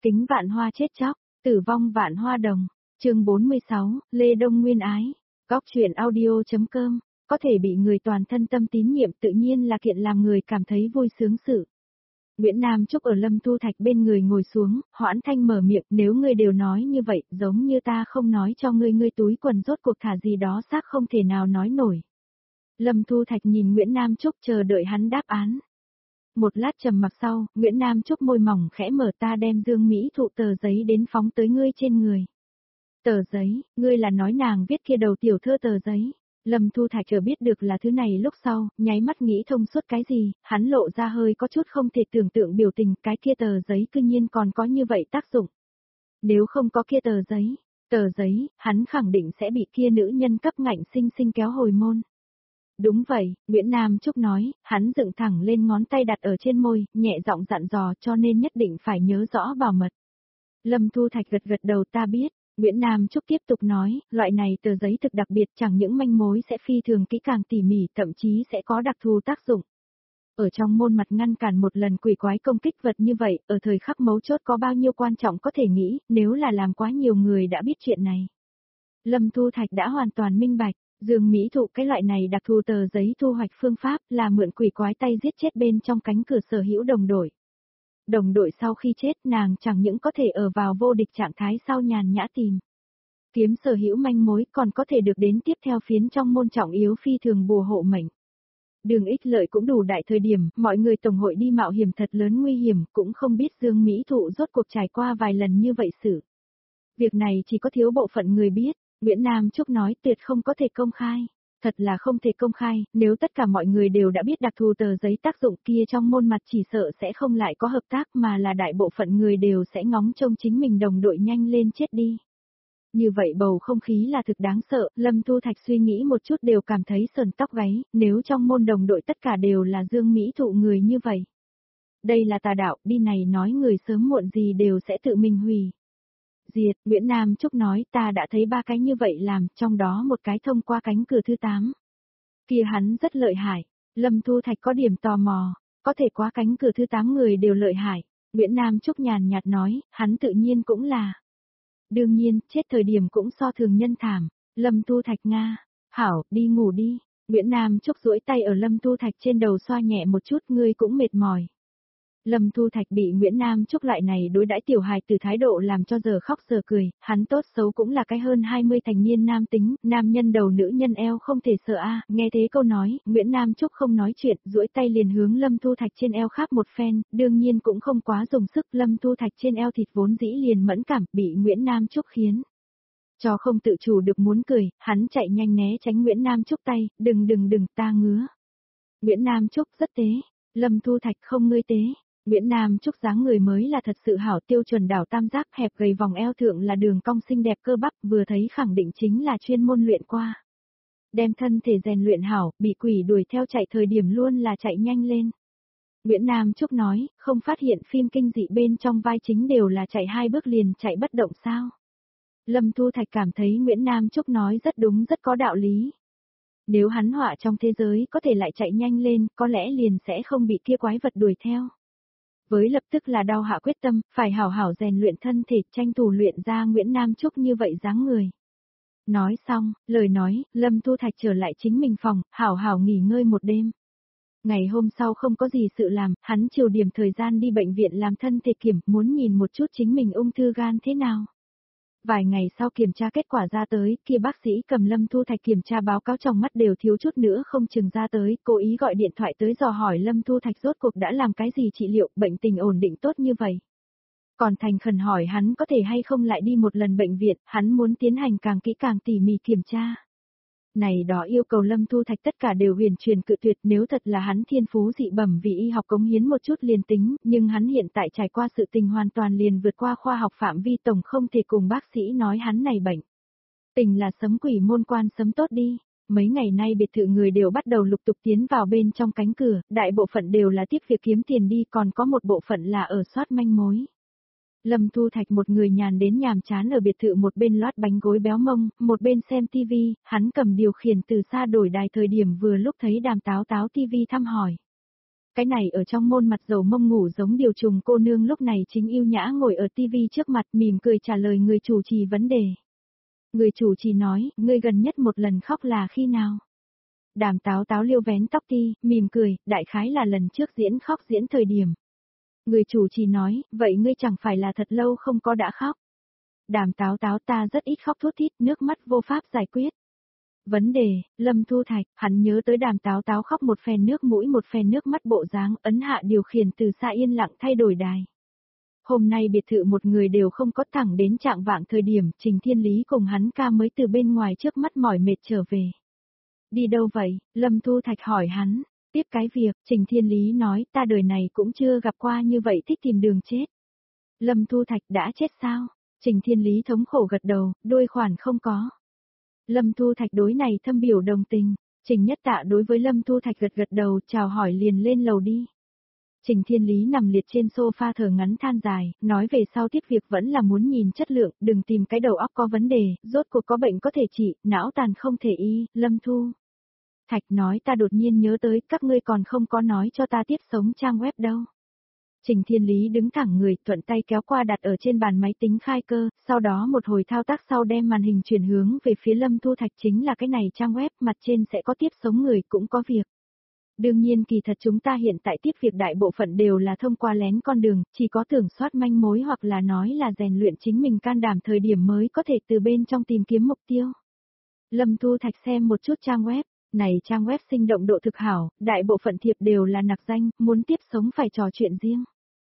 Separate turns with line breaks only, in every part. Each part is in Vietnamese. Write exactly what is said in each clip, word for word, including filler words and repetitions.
Kính vạn hoa chết chóc, tử vong vạn hoa đồng. Chương bốn mươi sáu, Lê Đông Nguyên ái. Góc truyện audio.com. Có thể bị người toàn thân tâm tín nhiệm tự nhiên là kiện làm người cảm thấy vui sướng sự. Nguyễn Nam Trúc ở Lâm Thu Thạch bên người ngồi xuống, hoãn thanh mở miệng, nếu ngươi đều nói như vậy, giống như ta không nói cho ngươi ngươi túi quần rốt cuộc thả gì đó xác không thể nào nói nổi. Lâm Thu Thạch nhìn Nguyễn Nam Trúc chờ đợi hắn đáp án. Một lát trầm mặc sau, Nguyễn Nam Trúc môi mỏng khẽ mở, ta đem Dương Mỹ Thụ tờ giấy đến phóng tới ngươi trên người. Tờ giấy, ngươi là nói nàng viết kia đầu tiểu thơ tờ giấy. Lâm Thu Thạch chờ biết được là thứ này lúc sau, nháy mắt nghĩ thông suốt cái gì, hắn lộ ra hơi có chút không thể tưởng tượng biểu tình, cái kia tờ giấy cư nhiên còn có như vậy tác dụng. Nếu không có kia tờ giấy, tờ giấy, hắn khẳng định sẽ bị kia nữ nhân cấp ngạnh sinh sinh kéo hồi môn. Đúng vậy, Nguyễn Nam Trúc nói, hắn dựng thẳng lên ngón tay đặt ở trên môi, nhẹ giọng dặn dò cho nên nhất định phải nhớ rõ bảo mật. Lâm Thu Thạch gật gật đầu, ta biết. Nguyễn Nam Trúc tiếp tục nói, loại này tờ giấy thực đặc biệt, chẳng những manh mối sẽ phi thường kỹ càng tỉ mỉ, thậm chí sẽ có đặc thù tác dụng. Ở trong môn mặt ngăn cản một lần quỷ quái công kích vật như vậy, ở thời khắc mấu chốt có bao nhiêu quan trọng có thể nghĩ, nếu là làm quá nhiều người đã biết chuyện này. Lâm Thu Thạch đã hoàn toàn minh bạch, Dương Mỹ Thụ cái loại này đặc thù tờ giấy thu hoạch phương pháp là mượn quỷ quái tay giết chết bên trong cánh cửa sở hữu đồng đội. Đồng đội sau khi chết nàng chẳng những có thể ở vào vô địch trạng thái sau nhàn nhã tìm kiếm sở hữu manh mối, còn có thể được đến tiếp theo phiến trong môn trọng yếu phi thường bùa hộ mệnh. Đường ích lợi cũng đủ đại thời điểm, mọi người tổng hội đi mạo hiểm thật lớn nguy hiểm, cũng không biết Dương Mỹ Thụ rốt cuộc trải qua vài lần như vậy sự. Việc này chỉ có thiếu bộ phận người biết, Nguyễn Nam Trúc nói tuyệt không có thể công khai. Thật là không thể công khai, nếu tất cả mọi người đều đã biết đặc thù tờ giấy tác dụng kia trong môn mặt chỉ sợ sẽ không lại có hợp tác mà là đại bộ phận người đều sẽ ngóng trông chính mình đồng đội nhanh lên chết đi. Như vậy bầu không khí là thực đáng sợ, Lâm Thu Thạch suy nghĩ một chút đều cảm thấy sờn tóc gáy, nếu trong môn đồng đội tất cả đều là Dương Mỹ Thụ người như vậy. Đây là tà đạo, đi này nói người sớm muộn gì đều sẽ tự mình hủy. Diệt, Nguyễn Nam Trúc nói, ta đã thấy ba cái như vậy làm, trong đó một cái thông qua cánh cửa thứ tám. Kia hắn rất lợi hại, Lâm Thu Thạch có điểm tò mò, có thể qua cánh cửa thứ tám người đều lợi hại. Nguyễn Nam Trúc nhàn nhạt nói, hắn tự nhiên cũng là. Đương nhiên, chết thời điểm cũng so thường nhân thảm. Lâm Thu Thạch nga, hảo, đi ngủ đi. Nguyễn Nam Trúc duỗi tay ở Lâm Thu Thạch trên đầu xoa nhẹ một chút, ngươi cũng mệt mỏi. Lâm Thu Thạch bị Nguyễn Nam Trúc lại này đối đãi tiểu hài từ thái độ làm cho giờ khóc giờ cười, hắn tốt xấu cũng là cái hơn hai mươi thành niên nam tính, nam nhân đầu nữ nhân eo không thể sợ a. Nghe thế câu nói, Nguyễn Nam Trúc không nói chuyện, duỗi tay liền hướng Lâm Thu Thạch trên eo khắp một phen, đương nhiên cũng không quá dùng sức, Lâm Thu Thạch trên eo thịt vốn dĩ liền mẫn cảm, bị Nguyễn Nam Trúc khiến cho không tự chủ được muốn cười, hắn chạy nhanh né tránh Nguyễn Nam Trúc tay, đừng đừng đừng, ta ngứa. Nguyễn Nam Trúc rất tế, Lâm Thu Thạch không ngươi tế. Nguyễn Nam Trúc dáng người mới là thật sự hảo, tiêu chuẩn đảo tam giác, hẹp gầy vòng eo thượng là đường cong xinh đẹp cơ bắp, vừa thấy khẳng định chính là chuyên môn luyện qua. Đem thân thể rèn luyện hảo, bị quỷ đuổi theo chạy thời điểm luôn là chạy nhanh lên. Nguyễn Nam Trúc nói, không phát hiện phim kinh dị bên trong vai chính đều là chạy hai bước liền chạy bất động sao. Lâm Thu Thạch cảm thấy Nguyễn Nam Trúc nói rất đúng, rất có đạo lý. Nếu hắn họa trong thế giới có thể lại chạy nhanh lên, có lẽ liền sẽ không bị kia quái vật đuổi theo. Với lập tức là đau hạ quyết tâm, phải hảo hảo rèn luyện thân thể, tranh thủ luyện ra Nguyễn Nam Trúc như vậy dáng người. Nói xong, lời nói, Lâm Thu Thạch trở lại chính mình phòng, hảo hảo nghỉ ngơi một đêm. Ngày hôm sau không có gì sự làm, hắn chiều điểm thời gian đi bệnh viện làm thân thể kiểm, muốn nhìn một chút chính mình ung thư gan thế nào. Vài ngày sau kiểm tra kết quả ra tới, kia bác sĩ cầm Lâm Thu Thạch kiểm tra báo cáo trong mắt đều thiếu chút nữa không chừng ra tới, cố ý gọi điện thoại tới dò hỏi Lâm Thu Thạch rốt cuộc đã làm cái gì trị liệu, bệnh tình ổn định tốt như vậy. Còn thành khẩn hỏi hắn có thể hay không lại đi một lần bệnh viện, hắn muốn tiến hành càng kỹ càng tỉ mỉ kiểm tra. Này đó yêu cầu Lâm Thu Thạch tất cả đều huyền truyền cự tuyệt, nếu thật là hắn thiên phú dị bẩm vì y học cống hiến một chút liền tính, nhưng hắn hiện tại trải qua sự tình hoàn toàn liền vượt qua khoa học phạm vi, tổng không thể cùng bác sĩ nói hắn này bệnh. Tình là sấm quỷ môn quan sấm tốt đi. Mấy ngày nay biệt thự người đều bắt đầu lục tục tiến vào bên trong cánh cửa, đại bộ phận đều là tiếp việc kiếm tiền đi, còn có một bộ phận là ở soát manh mối. Lâm Thu Thạch một người nhàn đến nhàm chán ở biệt thự, một bên loát bánh gối béo mông, một bên xem tivi, hắn cầm điều khiển từ xa đổi đài thời điểm vừa lúc thấy Đàm Táo Táo tivi thăm hỏi. Cái này ở trong môn mặt dầu mông ngủ giống điều trùng cô nương lúc này chính yêu nhã ngồi ở tivi trước mặt mỉm cười trả lời người chủ trì vấn đề. Người chủ trì nói, ngươi gần nhất một lần khóc là khi nào? Đàm Táo Táo liêu vén tóc ti, mỉm cười, đại khái là lần trước diễn khóc diễn thời điểm. Người chủ trì nói, vậy ngươi chẳng phải là thật lâu không có đã khóc. Đàm Táo Táo ta rất ít khóc thút thít, nước mắt vô pháp giải quyết. Vấn đề, Lâm Thu Thạch, hắn nhớ tới Đàm Táo Táo khóc một phen nước mũi một phen nước mắt bộ dáng, ấn hạ điều khiển từ xa yên lặng thay đổi đài. Hôm nay biệt thự một người đều không có, thẳng đến trạng vạng thời điểm, Trình Thiên Lý cùng hắn ca mới từ bên ngoài trước mắt mỏi mệt trở về. Đi đâu vậy? Lâm Thu Thạch hỏi hắn. Tiếp cái việc, Trình Thiên Lý nói, ta đời này cũng chưa gặp qua như vậy thích tìm đường chết. Lâm Thu Thạch đã chết sao? Trình Thiên Lý thống khổ gật đầu, đôi khoản không có. Lâm Thu Thạch đối này thâm biểu đồng tình. Trình Nhất Tạ đối với Lâm Thu Thạch gật gật đầu, chào hỏi liền lên lầu đi. Trình Thiên Lý nằm liệt trên sofa thở ngắn than dài, nói về sau tiếp việc vẫn là muốn nhìn chất lượng, đừng tìm cái đầu óc có vấn đề, rốt cuộc có bệnh có thể trị, não tàn không thể y, Lâm Thu Thạch nói ta đột nhiên nhớ tới, các ngươi còn không có nói cho ta tiếp sống trang web đâu. Trình Thiên Lý đứng thẳng người, thuận tay kéo qua đặt ở trên bàn máy tính khai cơ, sau đó một hồi thao tác sau đem màn hình chuyển hướng về phía Lâm Thu Thạch chính là cái này trang web, mặt trên sẽ có tiếp sống người cũng có việc. Đương nhiên kỳ thật chúng ta hiện tại tiếp việc đại bộ phận đều là thông qua lén con đường, chỉ có tưởng soát manh mối hoặc là nói là rèn luyện chính mình can đảm thời điểm mới có thể từ bên trong tìm kiếm mục tiêu. Lâm Thu Thạch xem một chút trang web, này trang web sinh động độ thực hảo, đại bộ phận thiệp đều là nặc danh, muốn tiếp sống phải trò chuyện riêng.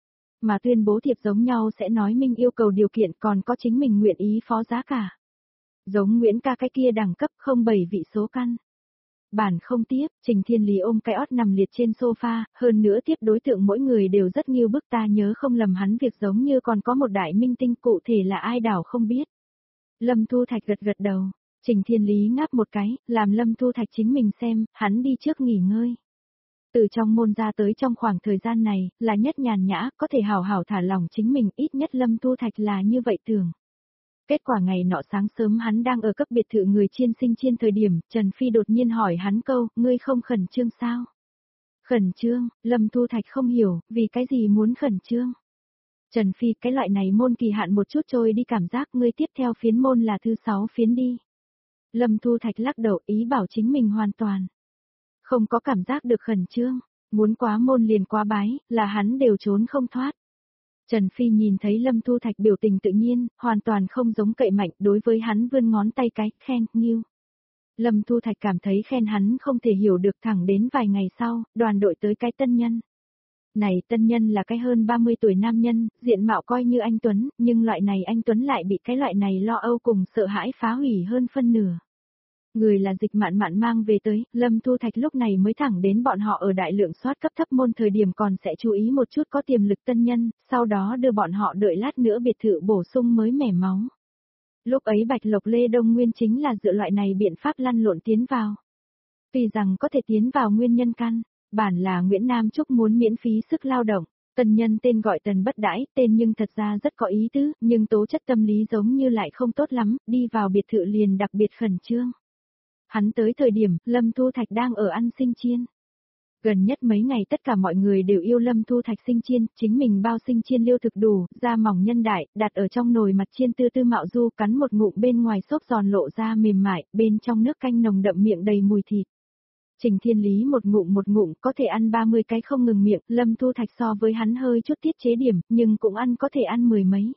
Mà tuyên bố thiệp giống nhau sẽ nói minh yêu cầu điều kiện còn có chính mình nguyện ý phó giá cả. Giống Nguyễn ca cái kia đẳng cấp không bảy vị số căn. Bản không tiếp, Trình Thiên Lý ôm cái ót nằm liệt trên sofa, hơn nữa tiếp đối tượng mỗi người đều rất như bức ta nhớ không lầm hắn việc giống như còn có một đại minh tinh cụ thể là ai đảo không biết. Lâm Thu Thạch gật gật đầu, Trình Thiên Lý ngáp một cái, làm Lâm Thu Thạch chính mình xem, hắn đi trước nghỉ ngơi. Từ trong môn ra tới trong khoảng thời gian này, là nhất nhàn nhã, có thể hào hào thả lòng chính mình, ít nhất Lâm Thu Thạch là như vậy tưởng. Kết quả ngày nọ sáng sớm hắn đang ở cấp biệt thự người chiên sinh chiên thời điểm, Trần Phi đột nhiên hỏi hắn câu, ngươi không khẩn trương sao? Khẩn trương, Lâm Thu Thạch không hiểu, vì cái gì muốn khẩn trương? Trần Phi, cái loại này môn kỳ hạn một chút trôi đi cảm giác ngươi tiếp theo phiến môn là thứ sáu phiến đi. Lâm Thu Thạch lắc đầu ý bảo chính mình hoàn toàn. Không có cảm giác được khẩn trương, muốn quá môn liền quá bái, là hắn đều trốn không thoát. Trần Phi nhìn thấy Lâm Thu Thạch biểu tình tự nhiên, hoàn toàn không giống cậy mạnh đối với hắn vươn ngón tay cái, khen, nghiêu. Lâm Thu Thạch cảm thấy khen hắn không thể hiểu được thẳng đến vài ngày sau, đoàn đội tới cái tân nhân. Này tân nhân là cái hơn ba mươi tuổi nam nhân, diện mạo coi như anh Tuấn, nhưng loại này anh Tuấn lại bị cái loại này lo âu cùng sợ hãi phá hủy hơn phân nửa. Người là Dịch Mạn Mạn mang về tới, Lâm Thu Thạch lúc này mới thẳng đến bọn họ ở đại lượng soát cấp thấp môn thời điểm còn sẽ chú ý một chút có tiềm lực tân nhân, sau đó đưa bọn họ đợi lát nữa biệt thự bổ sung mới mẻ máu. Lúc ấy Bạch Lộc Lê Đông Nguyên chính là dựa loại này biện pháp lăn lộn tiến vào. Vì rằng có thể tiến vào nguyên nhân căn, bản là Nguyễn Nam Trúc muốn miễn phí sức lao động. Tân nhân tên gọi Tần Bất Đãi, tên nhưng thật ra rất có ý tứ, nhưng tố chất tâm lý giống như lại không tốt lắm, đi vào biệt thự liền đặc biệt khẩn trương. Hắn tới thời điểm, Lâm Thu Thạch đang ở ăn sinh chiên. Gần nhất mấy ngày tất cả mọi người đều yêu Lâm Thu Thạch sinh chiên, chính mình bao sinh chiên liêu thực đủ, da mỏng nhân đại, đặt ở trong nồi mặt chiên tư tư mạo du cắn một ngụm bên ngoài xốp giòn lộ ra mềm mại, bên trong nước canh nồng đậm miệng đầy mùi thịt. Trình Thiên Lý một ngụm một ngụm có thể ăn ba mươi cái không ngừng miệng, Lâm Thu Thạch so với hắn hơi chút tiết chế điểm, nhưng cũng ăn có thể ăn mười mấy.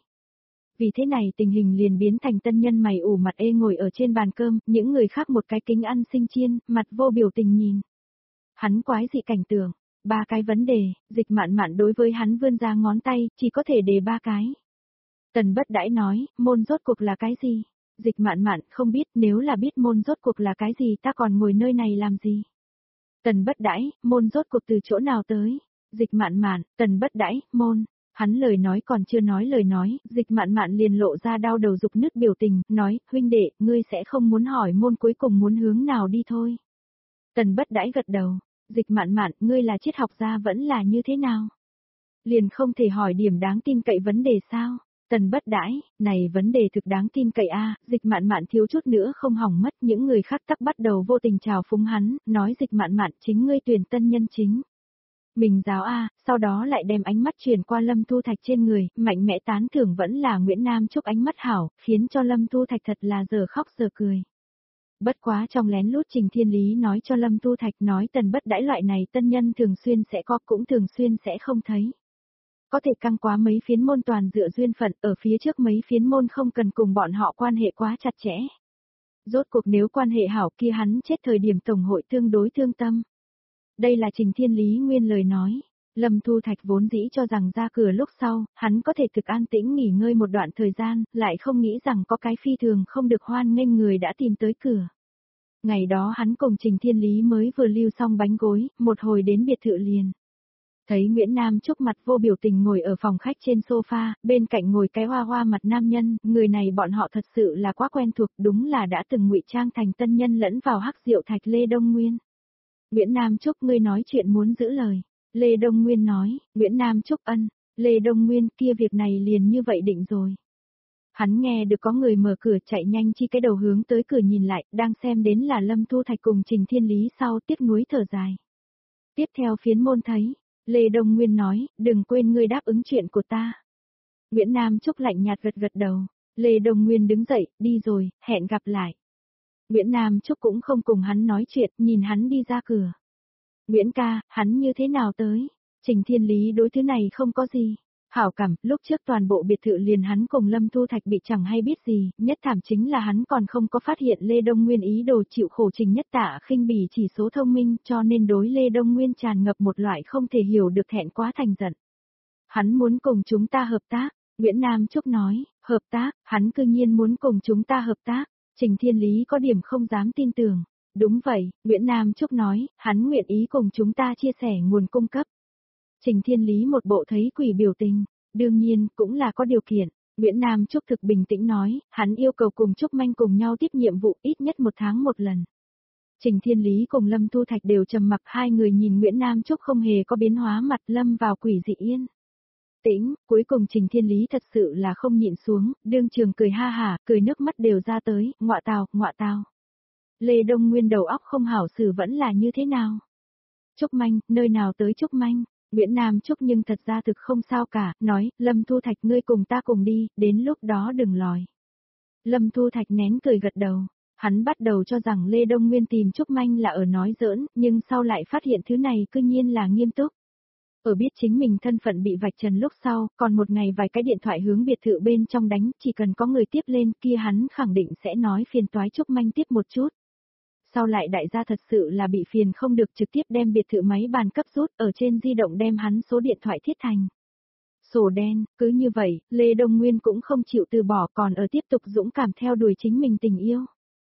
Vì thế này tình hình liền biến thành tân nhân mày ủ mặt ê ngồi ở trên bàn cơm, những người khác một cái kính ăn sinh chiên, mặt vô biểu tình nhìn. Hắn quái dị cảnh tượng, ba cái vấn đề, Dịch Mạn Mạn đối với hắn vươn ra ngón tay, chỉ có thể đề ba cái. Tần Bất Đãi nói, môn rốt cuộc là cái gì? Dịch Mạn Mạn không biết, nếu là biết môn rốt cuộc là cái gì ta còn ngồi nơi này làm gì? Tần Bất Đãi, môn rốt cuộc từ chỗ nào tới? Dịch Mạn Mạn, Tần Bất Đãi, môn. Hắn lời nói còn chưa nói lời nói, Dịch Mạn Mạn liền lộ ra đau đầu dục nứt biểu tình, nói, huynh đệ, ngươi sẽ không muốn hỏi môn cuối cùng muốn hướng nào đi thôi. Tần Bất Đãi gật đầu, Dịch Mạn Mạn, ngươi là triết học gia vẫn là như thế nào? Liền không thể hỏi điểm đáng tin cậy vấn đề sao? Tần Bất Đãi, này vấn đề thực đáng tin cậy a, Dịch Mạn Mạn thiếu chút nữa không hỏng mất, những người khác tắc bắt đầu vô tình chào phúng hắn, nói Dịch Mạn Mạn chính ngươi tuyển tân nhân chính. Mình giáo a, sau đó lại đem ánh mắt truyền qua Lâm Thu Thạch trên người, mạnh mẽ tán thưởng vẫn là Nguyễn Nam Trúc ánh mắt hảo, khiến cho Lâm Thu Thạch thật là giờ khóc giờ cười. Bất quá trong lén lút Trình Thiên Lý nói cho Lâm Thu Thạch nói tần bất đãi loại này tân nhân thường xuyên sẽ có cũng thường xuyên sẽ không thấy. Có thể căng quá mấy phiến môn toàn dựa duyên phận, ở phía trước mấy phiến môn không cần cùng bọn họ quan hệ quá chặt chẽ. Rốt cuộc nếu quan hệ hảo kia hắn chết thời điểm tổng hội tương đối thương tâm. Đây là Trình Thiên Lý nguyên lời nói. Lâm Thu Thạch vốn dĩ cho rằng ra cửa lúc sau, hắn có thể thực an tĩnh nghỉ ngơi một đoạn thời gian, lại không nghĩ rằng có cái phi thường không được hoan nghênh người đã tìm tới cửa. Ngày đó hắn cùng Trình Thiên Lý mới vừa lưu xong bánh gối, một hồi đến biệt thự liền. Thấy Nguyễn Nam Trúc mặt vô biểu tình ngồi ở phòng khách trên sofa, bên cạnh ngồi cái hoa hoa mặt nam nhân, người này bọn họ thật sự là quá quen thuộc, đúng là đã từng ngụy trang thành tân nhân lẫn vào hắc diệu thạch Lê Đông Nguyên. Nguyễn Nam Trúc ngươi nói chuyện muốn giữ lời. Lê Đông Nguyên nói, Nguyễn Nam Trúc ân, Lê Đông Nguyên kia việc này liền như vậy định rồi. Hắn nghe được có người mở cửa chạy nhanh chi cái đầu hướng tới cửa nhìn lại, đang xem đến là Lâm Thu Thạch cùng Trình Thiên Lý sau tiếc nuối thở dài. Tiếp theo phiến môn thấy, Lê Đông Nguyên nói, đừng quên ngươi đáp ứng chuyện của ta. Nguyễn Nam Trúc lạnh nhạt gật gật đầu, Lê Đông Nguyên đứng dậy, đi rồi, hẹn gặp lại. Nguyễn Nam Trúc cũng không cùng hắn nói chuyện, nhìn hắn đi ra cửa. Nguyễn ca, hắn như thế nào tới? Trình Thiên Lý đối thứ này không có gì. Hảo cảm, lúc trước toàn bộ biệt thự liền hắn cùng Lâm Thu Thạch bị chẳng hay biết gì, nhất thảm chính là hắn còn không có phát hiện Lê Đông Nguyên ý đồ chịu khổ Trình Nhất Tạ khinh bỉ chỉ số thông minh cho nên đối Lê Đông Nguyên tràn ngập một loại không thể hiểu được thẹn quá thành giận. Hắn muốn cùng chúng ta hợp tác, Nguyễn Nam Trúc nói, hợp tác, hắn cư nhiên muốn cùng chúng ta hợp tác, Trình Thiên Lý có điểm không dám tin tưởng. Đúng vậy, Nguyễn Nam Trúc nói, hắn nguyện ý cùng chúng ta chia sẻ nguồn cung cấp. Trình Thiên Lý một bộ thấy quỷ biểu tình, đương nhiên, cũng là có điều kiện. Nguyễn Nam Trúc thực bình tĩnh nói, hắn yêu cầu cùng Trúc Manh cùng nhau tiếp nhiệm vụ ít nhất một tháng một lần. Trình Thiên Lý cùng Lâm Thu Thạch đều trầm mặc, hai người nhìn Nguyễn Nam Trúc không hề có biến hóa mặt lâm vào quỷ dị yên. Tĩnh, cuối cùng Trình Thiên Lý thật sự là không nhịn xuống, đương trường cười ha hả, cười nước mắt đều ra tới, ngọa tào, ngọa tào. Lê Đông Nguyên đầu óc không hảo xử vẫn là như thế nào? Trúc Manh, nơi nào tới Trúc Manh? Nguyễn Nam Trúc nhưng thật ra thực không sao cả, nói, Lâm Thu Thạch ngươi cùng ta cùng đi, đến lúc đó đừng lòi. Lâm Thu Thạch nén cười gật đầu, hắn bắt đầu cho rằng Lê Đông Nguyên tìm Trúc Manh là ở nói giỡn, nhưng sau lại phát hiện thứ này cư nhiên là nghiêm túc. Ở biết chính mình thân phận bị vạch trần lúc sau, còn một ngày vài cái điện thoại hướng biệt thự bên trong đánh, chỉ cần có người tiếp lên kia hắn khẳng định sẽ nói phiền toái Trúc Manh tiếp một chút. Sau lại đại gia thật sự là bị phiền không được trực tiếp đem biệt thự máy bàn cấp rút ở trên di động đem hắn số điện thoại thiết thành. Sổ đen, cứ như vậy, Lê Đông Nguyên cũng không chịu từ bỏ còn ở tiếp tục dũng cảm theo đuổi chính mình tình yêu.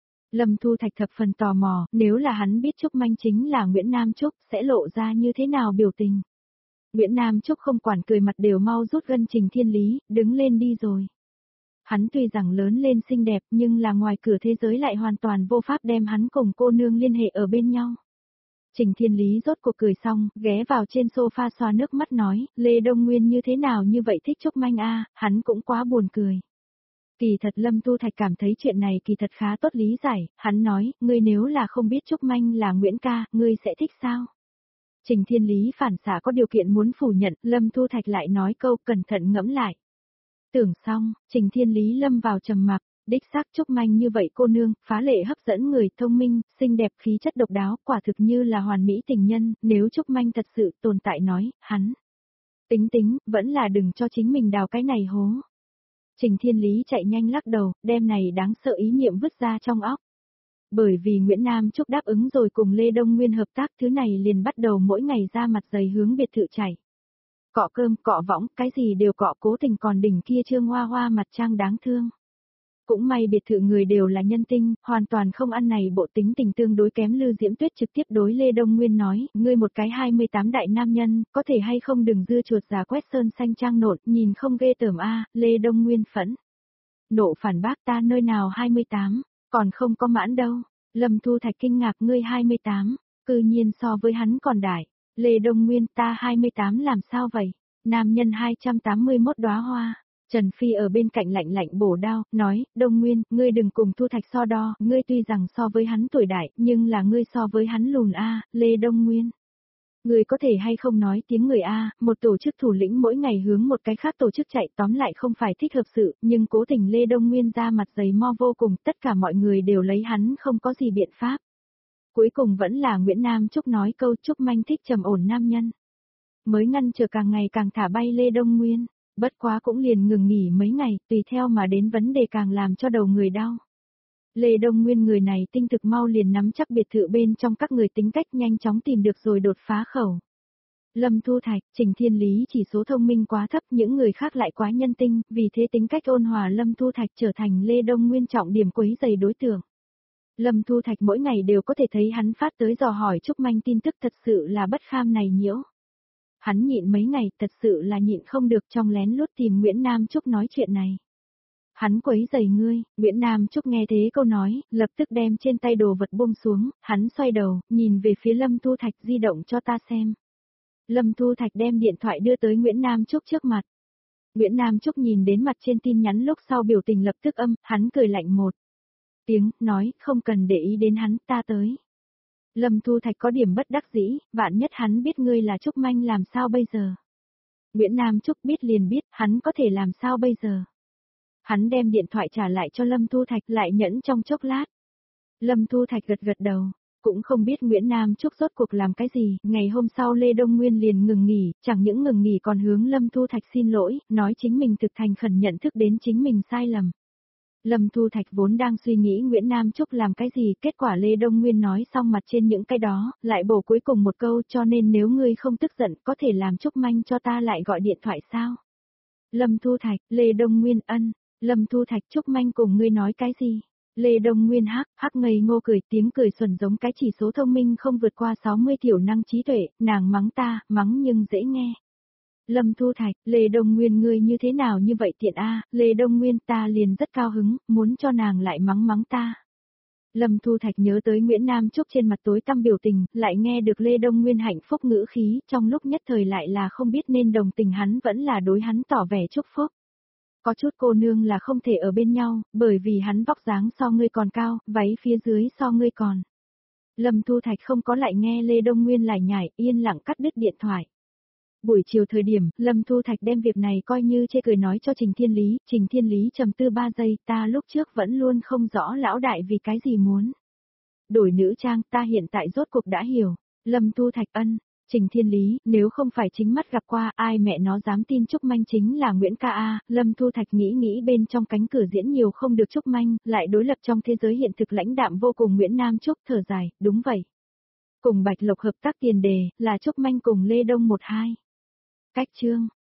Lâm Thu Thạch thập phần tò mò, nếu là hắn biết Trúc Manh chính là Nguyễn Nam Trúc sẽ lộ ra như thế nào biểu tình. Nguyễn Nam Trúc không quản cười mặt đều mau rút gân Trình Thiên Lý, đứng lên đi rồi. Hắn tuy rằng lớn lên xinh đẹp nhưng là ngoài cửa thế giới lại hoàn toàn vô pháp đem hắn cùng cô nương liên hệ ở bên nhau. Trình Thiên Lý rốt cuộc cười xong, ghé vào trên sofa xoa nước mắt nói, Lê Đông Nguyên như thế nào như vậy thích Trúc Manh a, hắn cũng quá buồn cười. Kỳ thật Lâm Tu Thạch cảm thấy chuyện này kỳ thật khá tốt lý giải, hắn nói, ngươi nếu là không biết Trúc Manh là Nguyễn ca, ngươi sẽ thích sao? Trình Thiên Lý phản xạ có điều kiện muốn phủ nhận, Lâm Tu Thạch lại nói câu cẩn thận ngẫm lại. Tưởng xong, Trình Thiên Lý lâm vào trầm mặc, đích xác Trúc Manh như vậy cô nương, phá lệ hấp dẫn người, thông minh, xinh đẹp, khí chất độc đáo, quả thực như là hoàn mỹ tình nhân, nếu Trúc Manh thật sự tồn tại nói, hắn. Tính tính, vẫn là đừng cho chính mình đào cái này hố. Trình Thiên Lý chạy nhanh lắc đầu, đem này đáng sợ ý niệm vứt ra trong óc. Bởi vì Nguyễn Nam Trúc đáp ứng rồi cùng Lê Đông Nguyên hợp tác, thứ này liền bắt đầu mỗi ngày ra mặt dày hướng biệt thự chảy. Cọ cơm, cọ võng, cái gì đều cọ, cố tình còn đỉnh kia Trương Hoa Hoa mặt trang đáng thương. Cũng may biệt thự người đều là nhân tinh, hoàn toàn không ăn này bộ tính tình tương đối kém. Lư Diễm Tuyết trực tiếp đối Lê Đông Nguyên nói, ngươi một cái hai mươi tám đại nam nhân, có thể hay không đừng dưa chuột già quét sơn xanh trang nộn, nhìn không ghê tởm a. Lê Đông Nguyên phẫn nộ phản bác, ta nơi nào hai mươi tám, còn không có mãn đâu. Lâm Thu Thạch kinh ngạc, ngươi hai mươi tám, cư nhiên so với hắn còn đại. Lê Đông Nguyên, ta hai mươi tám làm sao vậy? Nam nhân hai trăm tám mươi mốt đóa hoa. Trần Phi ở bên cạnh lạnh lạnh bổ đao, nói, Đông Nguyên, ngươi đừng cùng Thu Thạch so đo, ngươi tuy rằng so với hắn tuổi đại, nhưng là ngươi so với hắn lùn a, Lê Đông Nguyên. Người có thể hay không nói tiếng người A, một tổ chức thủ lĩnh mỗi ngày hướng một cái khác tổ chức chạy tóm lại không phải thích hợp sự, nhưng cố tình Lê Đông Nguyên ra mặt dày mo vô cùng, tất cả mọi người đều lấy hắn không có gì biện pháp. Cuối cùng vẫn là Nguyễn Nam Trúc nói câu Trúc Manh thích trầm ổn nam nhân. Mới ngăn trở càng ngày càng thả bay Lê Đông Nguyên, bất quá cũng liền ngừng nghỉ mấy ngày, tùy theo mà đến vấn đề càng làm cho đầu người đau. Lê Đông Nguyên người này tinh thực mau liền nắm chắc biệt thự bên trong các người tính cách nhanh chóng tìm được rồi đột phá khẩu. Lâm Thu Thạch, Trình Thiên Lý chỉ số thông minh quá thấp, những người khác lại quá nhân tinh, vì thế tính cách ôn hòa Lâm Thu Thạch trở thành Lê Đông Nguyên trọng điểm quấy rầy đối tượng. Lâm Thu Thạch mỗi ngày đều có thể thấy hắn phát tới dò hỏi Trúc Manh tin tức, thật sự là bất kham này nhiễu. Hắn nhịn mấy ngày, thật sự là nhịn không được, trong lén lút tìm Nguyễn Nam Trúc nói chuyện này. Hắn quấy rầy ngươi, Nguyễn Nam Trúc nghe thế câu nói, lập tức đem trên tay đồ vật buông xuống, hắn xoay đầu, nhìn về phía Lâm Thu Thạch, di động cho ta xem. Lâm Thu Thạch đem điện thoại đưa tới Nguyễn Nam Trúc trước mặt. Nguyễn Nam Trúc nhìn đến mặt trên tin nhắn lúc sau biểu tình lập tức âm, hắn cười lạnh một tiếng, nói, không cần để ý đến hắn, ta tới. Lâm Thu Thạch có điểm bất đắc dĩ, vạn nhất hắn biết ngươi là Trúc Manh làm sao bây giờ. Nguyễn Nam Trúc biết liền biết, hắn có thể làm sao bây giờ. Hắn đem điện thoại trả lại cho Lâm Thu Thạch, lại nhẫn trong chốc lát. Lâm Thu Thạch gật gật đầu, cũng không biết Nguyễn Nam Trúc rốt cuộc làm cái gì, ngày hôm sau Lê Đông Nguyên liền ngừng nghỉ, chẳng những ngừng nghỉ còn hướng Lâm Thu Thạch xin lỗi, nói chính mình thực thành khẩn nhận thức đến chính mình sai lầm. Lâm Thu Thạch vốn đang suy nghĩ Nguyễn Nam Trúc làm cái gì, kết quả Lê Đông Nguyên nói xong mặt trên những cái đó, lại bổ cuối cùng một câu, cho nên nếu ngươi không tức giận có thể làm Trúc Manh cho ta lại gọi điện thoại sao. Lâm Thu Thạch, Lê Đông Nguyên ân, Lâm Thu Thạch Trúc Manh cùng ngươi nói cái gì? Lê Đông Nguyên hắc, hắc ngây ngô cười, tiếng cười xuẩn giống cái chỉ số thông minh không vượt qua sáu mươi tiểu năng trí tuệ, nàng mắng ta, mắng nhưng dễ nghe. Lâm Thu Thạch, Lê Đông Nguyên ngươi như thế nào như vậy tiện a, Lê Đông Nguyên ta liền rất cao hứng, muốn cho nàng lại mắng mắng ta. Lâm Thu Thạch nhớ tới Nguyễn Nam Trúc trên mặt tối tăm biểu tình, lại nghe được Lê Đông Nguyên hạnh phúc ngữ khí, trong lúc nhất thời lại là không biết nên đồng tình hắn vẫn là đối hắn tỏ vẻ chúc phúc. Có chút cô nương là không thể ở bên nhau, bởi vì hắn vóc dáng so ngươi còn cao, váy phía dưới so ngươi còn. Lâm Thu Thạch không có lại nghe Lê Đông Nguyên lải nhải, yên lặng cắt đứt điện thoại. Buổi chiều thời điểm, Lâm Thu Thạch đem việc này coi như chê cười nói cho Trình Thiên Lý, Trình Thiên Lý trầm tư ba giây, ta lúc trước vẫn luôn không rõ lão đại vì cái gì muốn. Đổi nữ trang, ta hiện tại rốt cuộc đã hiểu. Lâm Thu Thạch ân, Trình Thiên Lý, nếu không phải chính mắt gặp qua, ai mẹ nó dám tin Trúc Manh chính là Nguyễn Ca A, Lâm Thu Thạch nghĩ nghĩ bên trong cánh cửa diễn nhiều không được Trúc Manh, lại đối lập trong thế giới hiện thực lãnh đạm vô cùng Nguyễn Nam Trúc, thở dài, đúng vậy. Cùng Bạch Lộc hợp tác tiền đề, là Trúc Manh cùng Lê Đông một hai. Cách chương